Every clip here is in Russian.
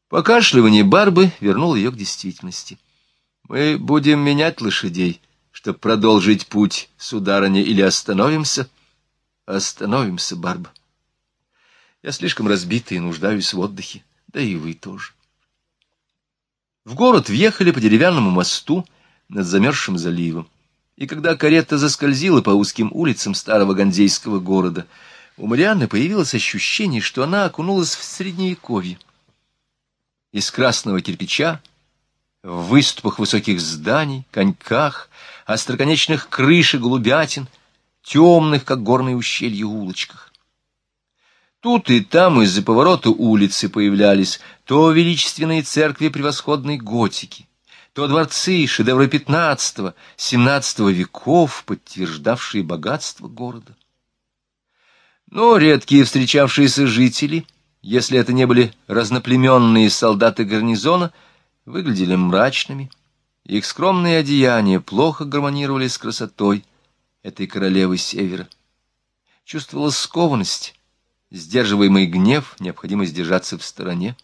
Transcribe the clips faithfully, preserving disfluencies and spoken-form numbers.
Покашливание Барбы вернуло ее к действительности. «Мы будем менять лошадей, чтобы продолжить путь, сударыня, или остановимся?» «Остановимся, Барба. Я слишком разбита и нуждаюсь в отдыхе, да и вы тоже». В город въехали по деревянному мосту над замерзшим заливом, и когда карета заскользила по узким улицам старого ганзейского города, у Марианны появилось ощущение, что она окунулась в Средневековье. Из красного кирпича, в выступах высоких зданий, коньках, остроконечных крыш и голубятин, темных, как горные ущелья, улочках. Тут и там из-за поворота улицы появлялись то величественные церкви превосходной готики, то дворцы, шедевры пятнадцатого, семнадцатого веков, подтверждавшие богатство города. Но редкие встречавшиеся жители, если это не были разноплеменные солдаты гарнизона, выглядели мрачными. Их скромные одеяния плохо гармонировали с красотой этой королевы Севера. Чувствовалась скованность, сдерживаемый гнев, необходимость держаться в стороне.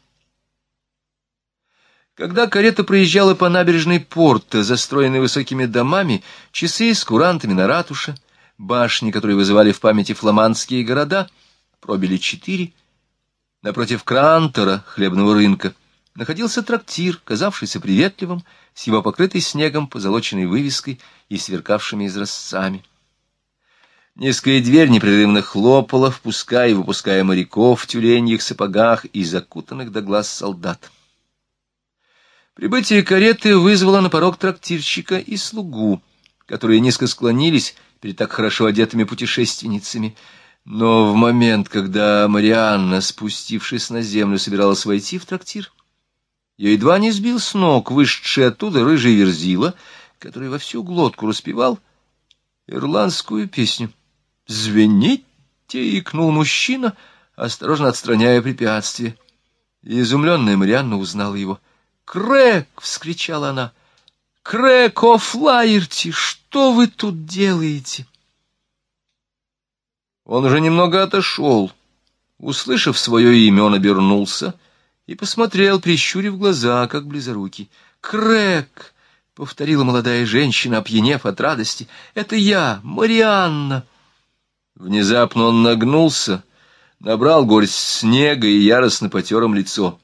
Когда карета проезжала по набережной порта, застроенной высокими домами, часы с курантами на ратуше, башни, которые вызывали в памяти фламандские города, пробили четыре. Напротив Крантора, хлебного рынка, находился трактир, казавшийся приветливым, с его покрытой снегом позолоченной вывеской и сверкавшими изразцами. Низкая дверь непрерывно хлопала, впуская и выпуская моряков в тюленьих сапогах и закутанных до глаз солдат. Прибытие кареты вызвало на порог трактирщика и слугу, которые низко склонились перед так хорошо одетыми путешественницами. Но в момент, когда Марианна, спустившись на землю, собиралась войти в трактир, ее едва не сбил с ног вышедший оттуда рыжий верзила, который во всю глотку распевал ирландскую песню. «Звените!» — икнул мужчина, осторожно отстраняя препятствие. И изумленная Марианна узнала его. «Крэг!» — вскричала она. «Крэг О'Флаерти! Что вы тут делаете?» Он уже немного отошел. Услышав свое имя, он обернулся и посмотрел, прищурив глаза, как близорукий. «Крэг!» — повторила молодая женщина, опьянев от радости. «Это я, Марианна!» Внезапно он нагнулся, набрал горсть снега и яростно потер им лицо.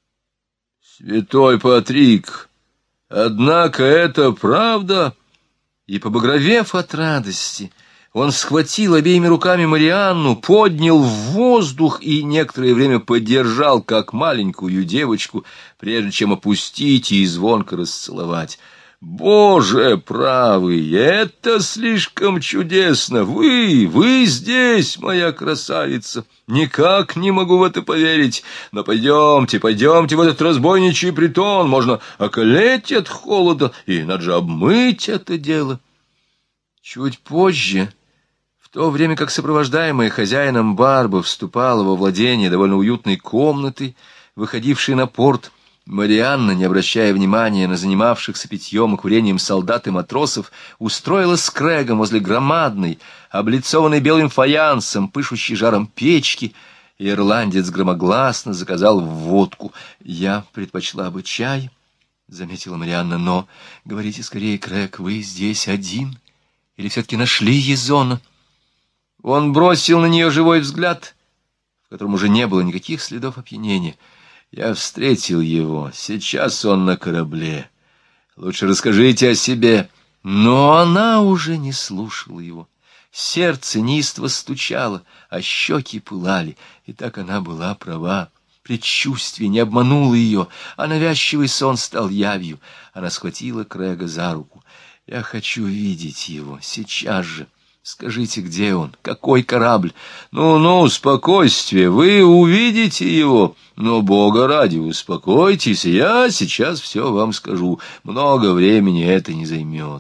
«Святой Патрик! Однако это правда!» И, побагровев от радости, он схватил обеими руками Марианну, поднял в воздух и некоторое время подержал, как маленькую девочку, прежде чем опустить и звонко расцеловать. «Боже правый, это слишком чудесно! Вы, вы здесь, моя красавица! Никак не могу в это поверить! Но пойдемте, пойдемте в этот разбойничий притон, можно околеть от холода, и надо же обмыть это дело!» Чуть позже, в то время как сопровождаемая хозяином Барба вступала во владение довольно уютной комнаты, выходившей на порт, Марианна, не обращая внимания на занимавшихся питьем и курением солдат и матросов, устроилась с Крэгом возле громадной, облицованной белым фаянсом, пышущей жаром печки, и ирландец громогласно заказал водку. «Я предпочла бы чай», — заметила Марианна, — «но, говорите скорее, Крэг, вы здесь один? Или все-таки нашли Езона?» Он бросил на нее живой взгляд, в котором уже не было никаких следов опьянения. «Я встретил его. Сейчас он на корабле. Лучше расскажите о себе». Но она уже не слушала его. Сердце неистово стучало, а щеки пылали. И так она была права. Предчувствие не обмануло ее, а навязчивый сон стал явью. Она схватила Крэга за руку. «Я хочу видеть его. Сейчас же. Скажите, где он? Какой корабль? Ну-ну, спокойствие, вы увидите его. Но, Бога ради, успокойтесь, я сейчас все вам скажу. Много времени это не займет».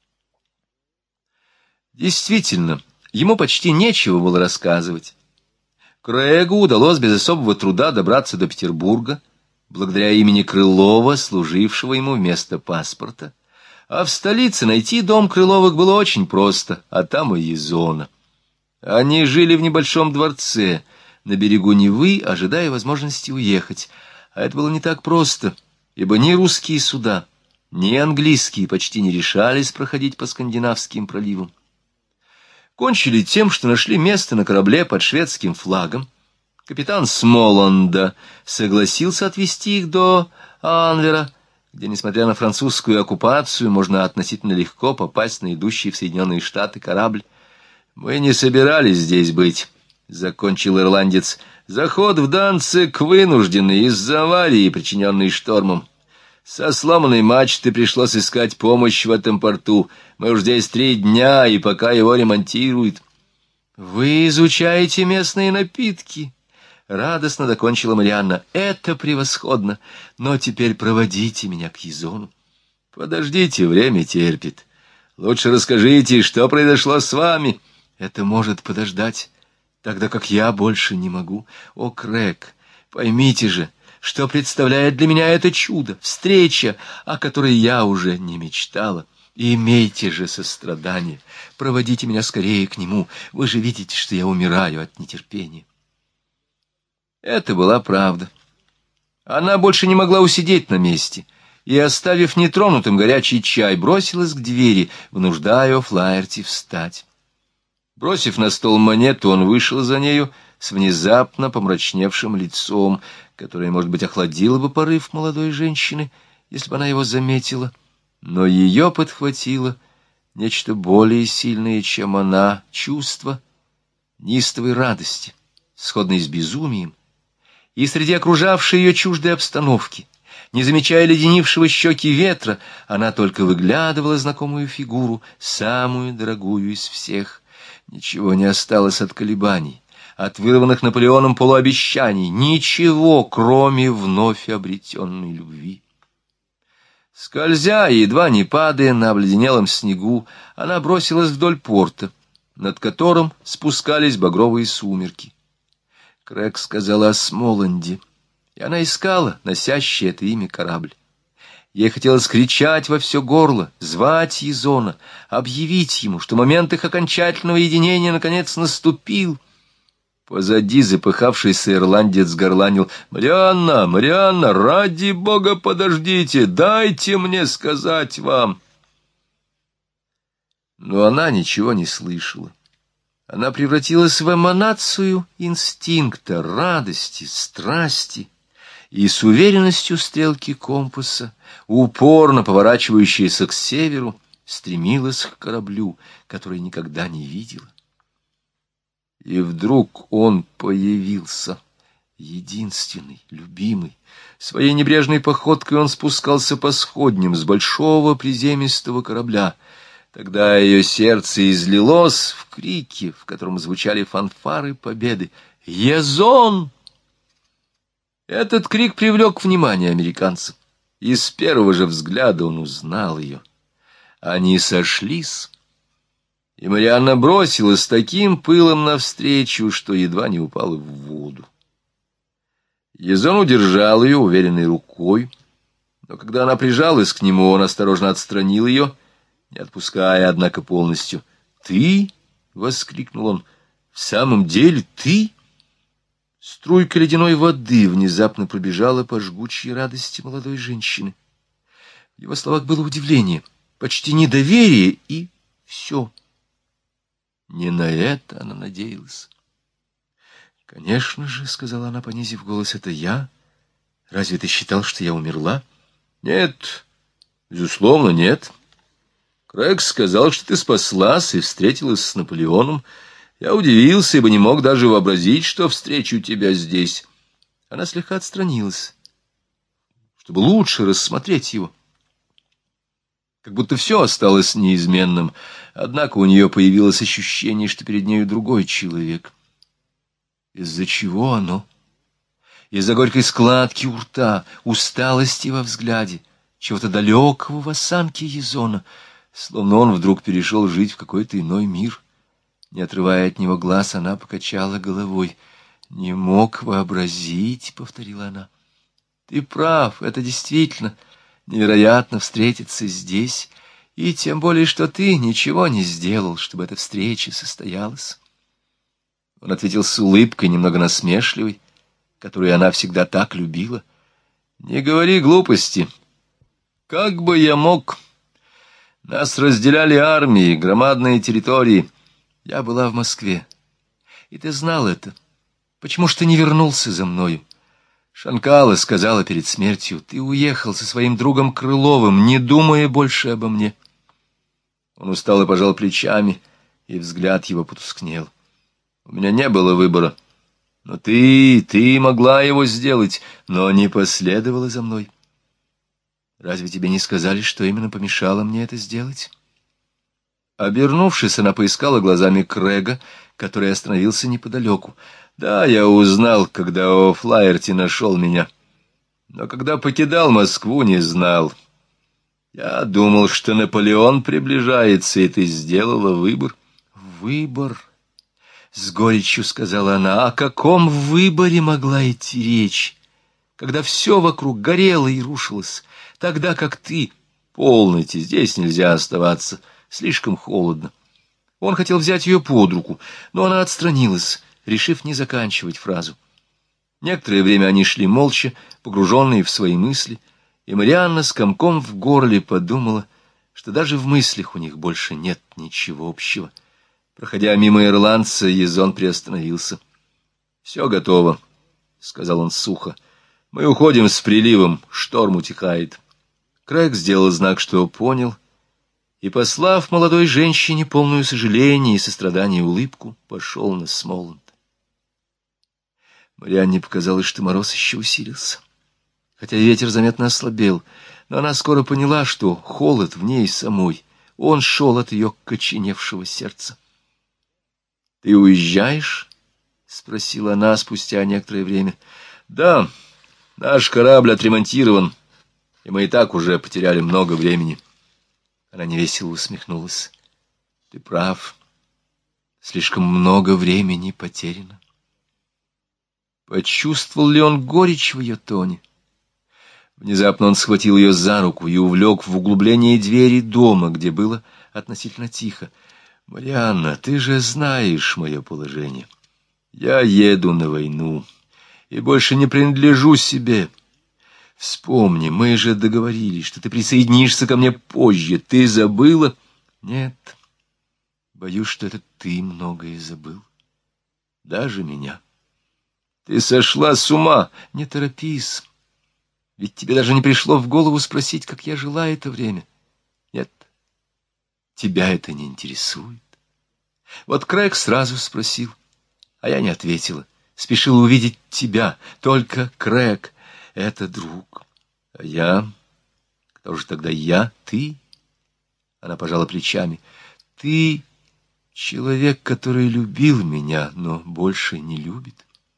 Действительно, ему почти нечего было рассказывать. Крэгу удалось без особого труда добраться до Петербурга, благодаря имени Крылова, служившего ему вместо паспорта. А в столице найти дом Крыловых было очень просто, а там и Езона. Они жили в небольшом дворце на берегу Невы, ожидая возможности уехать. А это было не так просто, ибо ни русские суда, ни английские почти не решались проходить по скандинавским проливам. Кончили тем, что нашли место на корабле под шведским флагом. Капитан Смоланда согласился отвезти их до Анвера, где, несмотря на французскую оккупацию, можно относительно легко попасть на идущий в Соединенные Штаты корабль. «Мы не собирались здесь быть», — закончил ирландец. «Заход в Данциг вынужденный из-за аварии, причиненной штормом. Со сломанной мачты пришлось искать помощь в этом порту. Мы уж здесь три дня, и пока его ремонтируют». «Вы изучаете местные напитки», — радостно докончила Марианна. «Это превосходно, но теперь проводите меня к Езону». «Подождите, время терпит. Лучше расскажите, что произошло с вами». «Это может подождать, тогда как я больше не могу. О, Крэг, поймите же, что представляет для меня это чудо, встреча, о которой я уже не мечтала. Имейте же сострадание, проводите меня скорее к нему. Вы же видите, что я умираю от нетерпения». Это была правда. Она больше не могла усидеть на месте, и, оставив нетронутым горячий чай, бросилась к двери, вынуждая О'Флаерти встать. Бросив на стол монету, он вышел за нею с внезапно помрачневшим лицом, которое, может быть, охладило бы порыв молодой женщины, если бы она его заметила, но ее подхватило нечто более сильное, чем она, чувство неистовой радости, сходной с безумием, и среди окружавшей ее чуждой обстановки, не замечая леденившего щеки ветра, она только выглядывала знакомую фигуру, самую дорогую из всех. Ничего не осталось от колебаний, от вырванных Наполеоном полуобещаний, ничего, кроме вновь обретенной любви. Скользя, едва не падая на обледенелом снегу, она бросилась вдоль порта, над которым спускались багровые сумерки. Крэг сказала о Смоланде, и она искала носящий это имя корабль. Ей хотелось кричать во все горло, звать Езона, объявить ему, что момент их окончательного единения наконец наступил. Позади запыхавшийся ирландец горланил: «Марианна, Марианна, ради бога, подождите, дайте мне сказать вам». Но она ничего не слышала. Она превратилась в эманацию инстинкта, радости, страсти, и с уверенностью стрелки компаса, упорно поворачивающаяся к северу, стремилась к кораблю, который никогда не видела. И вдруг он появился, единственный, любимый. Своей небрежной походкой он спускался по сходням с большого приземистого корабля. Тогда ее сердце излилось в крике, в котором звучали фанфары победы. «Езон!» Этот крик привлек внимание американца, и с первого же взгляда он узнал ее. Они сошлись, и Марианна бросилась с таким пылом навстречу, что едва не упала в воду. Езон удержал ее уверенной рукой, но когда она прижалась к нему, он осторожно отстранил ее, не отпуская, однако, полностью. «Ты?» — воскликнул он. «В самом деле ты?» Струйка ледяной воды внезапно пробежала по жгучей радости молодой женщины. В его словах было удивление, почти недоверие, и все. Не на это она надеялась. «Конечно же», — сказала она, понизив голос, — «это я. Разве ты считал, что я умерла?» «Нет, безусловно, нет. Крэг сказал, что ты спаслась и встретилась с Наполеоном. Я удивился, ибо не мог даже вообразить, что встречу тебя здесь». Она слегка отстранилась, чтобы лучше рассмотреть его. Как будто все осталось неизменным, однако у нее появилось ощущение, что перед нею другой человек. Из-за чего оно? Из-за горькой складки у рта, усталости во взгляде, чего-то далекого в осанке Езона, словно он вдруг перешел жить в какой-то иной мир. Не отрывая от него глаз, она покачала головой. «Не мог вообразить», — повторила она. «Ты прав, это действительно невероятно встретиться здесь, и тем более, что ты ничего не сделал, чтобы эта встреча состоялась». Он ответил с улыбкой, немного насмешливой, которую она всегда так любила. Не говори глупости. Как бы я мог? Нас разделяли армии, громадные территории. Я была в Москве, и ты знал это. Почему ж ты не вернулся за мною? Шанкала сказала перед смертью: ты уехал со своим другом Крыловым, не думая больше обо мне. Он устало пожал плечами, и взгляд его потускнел. У меня не было выбора. Но ты, ты могла его сделать, но не последовала за мной. Разве тебе не сказали, что именно помешало мне это сделать? Обернувшись, она поискала глазами Крэга, который остановился неподалеку. Да, я узнал, когда О'Флаерти нашел меня. Но когда покидал Москву, не знал. Я думал, что Наполеон приближается, и ты сделала выбор. Выбор? С горечью сказала она. О каком выборе могла идти речь, когда все вокруг горело и рушилось, тогда как ты... Полноте, здесь нельзя оставаться, слишком холодно. Он хотел взять ее под руку, но она отстранилась, решив не заканчивать фразу. Некоторое время они шли молча, погруженные в свои мысли, и Марианна с комком в горле подумала, что даже в мыслях у них больше нет ничего общего. Проходя мимо ирландца, Езон приостановился. — Все готово, — сказал он сухо. — Мы уходим с приливом, шторм утихает. Крэг сделал знак, что понял, и, послав молодой женщине полную сожаления и сострадания улыбку, пошел на Смоланд. Марианне показалось, что мороз еще усилился. Хотя ветер заметно ослабел, но она скоро поняла, что холод в ней самой, он шел от ее коченевшего сердца. — Ты уезжаешь? — спросила она спустя некоторое время. — Да, наш корабль отремонтирован, и мы и так уже потеряли много времени. Она невесело усмехнулась. — Ты прав, слишком много времени потеряно. Почувствовал ли он горечь в ее тоне? Внезапно он схватил ее за руку и увлек в углубление двери дома, где было относительно тихо. — Марианна, ты же знаешь мое положение. Я еду на войну и больше не принадлежу себе. Вспомни, мы же договорились, что ты присоединишься ко мне позже. Ты забыла? Нет. Боюсь, что это ты многое забыл. Даже меня. Ты сошла с ума. Не торопись. Ведь тебе даже не пришло в голову спросить, как я жила это время. Нет. Тебя это не интересует. Вот Крэг сразу спросил, а я не ответила. Спешила увидеть тебя. Только Крэг — это друг. А я? Кто же тогда я? Ты? Она пожала плечами. Ты — человек, который любил меня, но больше не любит.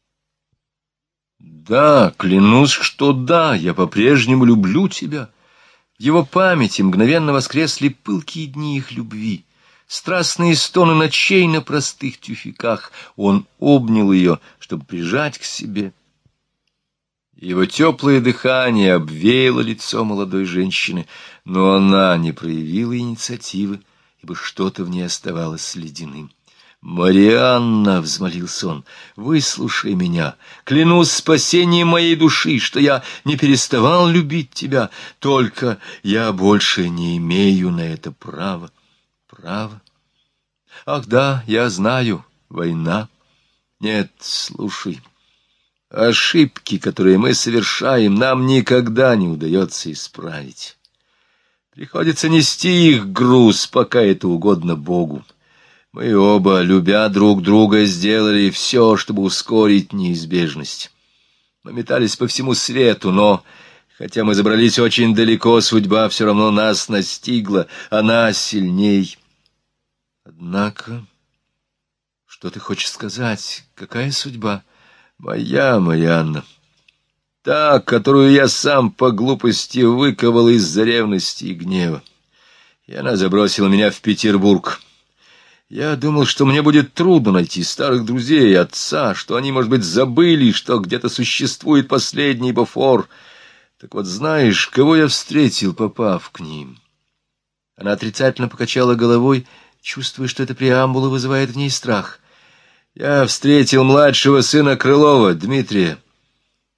Да, клянусь, что да, я по-прежнему люблю тебя. В его памяти мгновенно воскресли пылкие дни их любви, страстные стоны ночей на простых тюфяках. Он обнял ее, чтобы прижать к себе. Его теплое дыхание обвеяло лицо молодой женщины, но она не проявила инициативы, ибо что-то в ней оставалось ледяным. «Марианна!» — взмолился он. «Выслушай меня. Клянусь спасением моей души, что я не переставал любить тебя, только я больше не имею на это права». «Право? Ах да, я знаю. Война. Нет, слушай. Ошибки, которые мы совершаем, нам никогда не удается исправить. Приходится нести их груз, пока это угодно Богу. Мы оба, любя друг друга, сделали все, чтобы ускорить неизбежность. Мы метались по всему свету, но, хотя мы забрались очень далеко, судьба все равно нас настигла, она сильней. Однако, что ты хочешь сказать? Какая судьба? Моя, Марианна. Та, которую я сам по глупости выковал из-за ревности и гнева. И она забросила меня в Петербург. Я думал, что мне будет трудно найти старых друзей и отца, что они, может быть, забыли, что где-то существует последний Бофор. Так вот, знаешь, кого я встретил, попав к ним? Она отрицательно покачала головой, чувствуя, что эта преамбула вызывает в ней страх. Я встретил младшего сына Крылова, Дмитрия.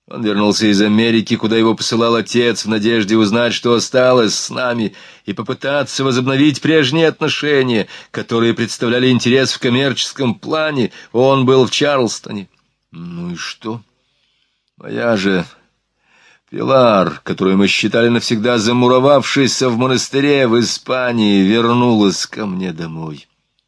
Он вернулся из Америки, куда его посылал отец, в надежде узнать, что осталось с нами, и попытаться возобновить прежние отношения, которые представляли интерес в коммерческом плане. Он был в Чарльстоне. Ну и что? Моя же Пилар, которую мы считали навсегда замуровавшейся в монастыре в Испании, вернулась ко мне домой.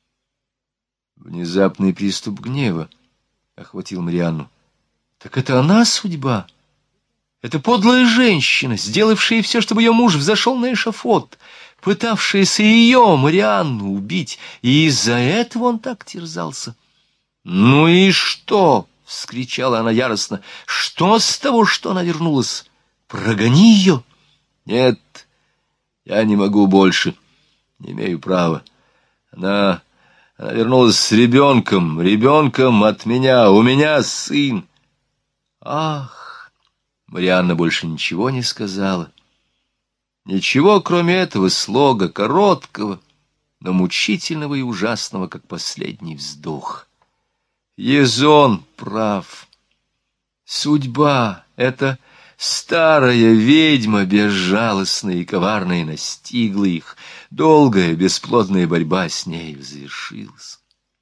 Внезапный приступ гнева охватил Марианну. Так это она судьба? Это подлая женщина, сделавшая все, чтобы ее муж взошел на эшафот, пытавшаяся ее, Марианну, убить, и из-за этого он так терзался. «Ну и что?» — вскричала она яростно. «Что с того, что она вернулась? Прогони ее!» «Нет, я не могу больше, не имею права. Она, она вернулась с ребенком, ребенком от меня, у меня сын». «Ах!» Марианна больше ничего не сказала. Ничего, кроме этого слога, короткого, но мучительного и ужасного, как последний вздох. Езон прав. Судьба — это старая ведьма, безжалостная и коварная, настигла их. Долгая, бесплодная борьба с ней завершилась.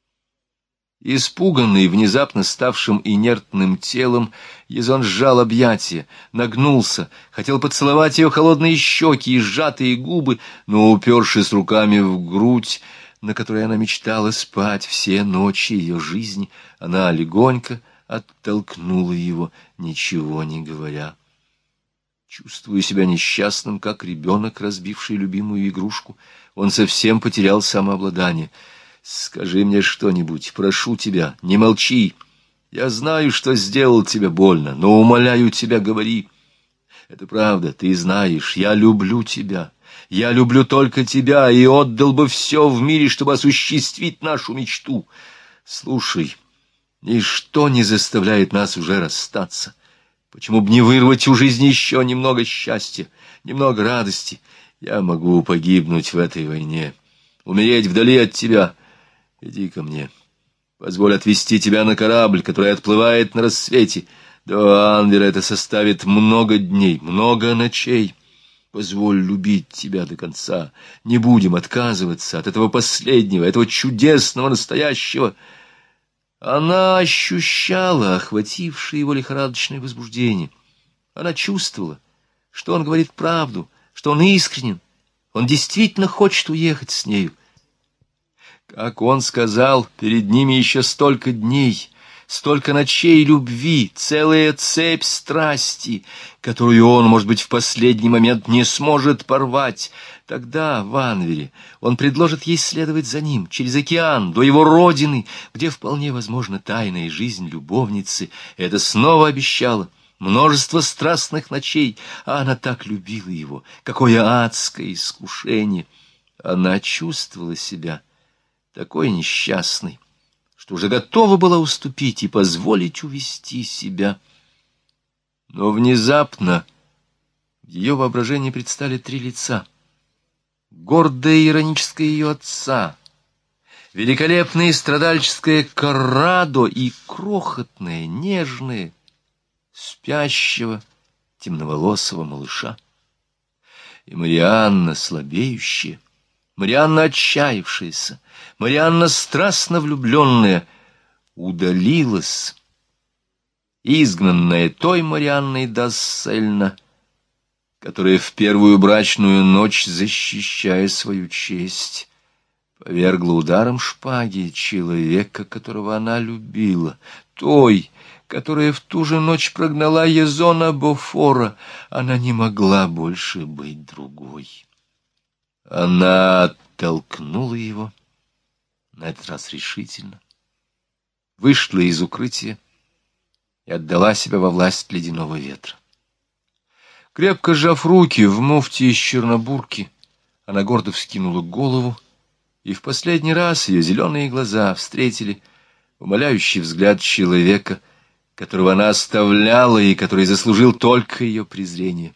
Испуганный внезапно ставшим инертным телом, Езон сжал объятия, нагнулся, хотел поцеловать ее холодные щеки и сжатые губы, но, упершись руками в грудь, на которой она мечтала спать все ночи ее жизни, она легонько оттолкнула его, ничего не говоря. Чувствуя себя несчастным, как ребенок, разбивший любимую игрушку, он совсем потерял самообладание. «Скажи мне что-нибудь, прошу тебя, не молчи. Я знаю, что сделал тебе больно, но умоляю тебя, говори. Это правда, ты знаешь, я люблю тебя. Я люблю только тебя и отдал бы все в мире, чтобы осуществить нашу мечту. Слушай, ничто не заставляет нас уже расстаться. Почему бы не вырвать у жизни еще немного счастья, немного радости? Я могу погибнуть в этой войне, умереть вдали от тебя. Иди ко мне. Позволь отвезти тебя на корабль, который отплывает на рассвете. До Анвера это составит много дней, много ночей. Позволь любить тебя до конца. Не будем отказываться от этого последнего, этого чудесного настоящего». Она ощущала охватившее его лихорадочное возбуждение. Она чувствовала, что он говорит правду, что он искренен. Он действительно хочет уехать с нею. Как он сказал, перед ними еще столько дней, столько ночей любви, целая цепь страсти, которую он, может быть, в последний момент не сможет порвать. Тогда, в Анвере, он предложит ей следовать за ним, через океан, до его родины, где вполне возможна тайная жизнь любовницы. Это снова обещало множество страстных ночей, а она так любила его. Какое адское искушение! Она чувствовала себя такой несчастной, что уже готова была уступить и позволить увести себя. Но внезапно в ее воображении предстали три лица. Гордое и ироническое ее отца, великолепное страдальческое Коррадо и крохотное, нежное, спящего, темноволосого малыша. И Марианна слабеющая, Марианна отчаявшаяся, Марианна страстно влюбленная, удалилась, изгнанная той Марианной Дассельна, которая в первую брачную ночь, защищая свою честь, повергла ударом шпаги человека, которого она любила, той, которая в ту же ночь прогнала Езона Бофора. Она не могла больше быть другой. Она оттолкнула его, на этот раз решительно, вышла из укрытия и отдала себя во власть ледяного ветра. Крепко сжав руки в муфте из чернобурки, она гордо вскинула голову, и в последний раз ее зеленые глаза встретили умоляющий взгляд человека, которого она оставляла и который заслужил только ее презрение.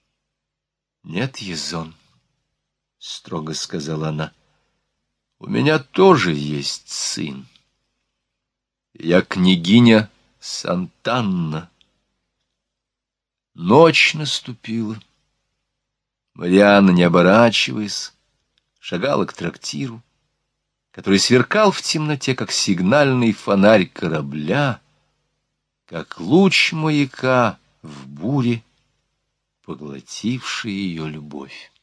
«Нет, Езон», — строго сказала она, — «у меня тоже есть сын. Я княгиня Сантанна. Ночь наступила. Марианна, не оборачиваясь, шагала к трактиру, который сверкал в темноте, как сигнальный фонарь корабля, как луч маяка в буре, поглотивший ее любовь.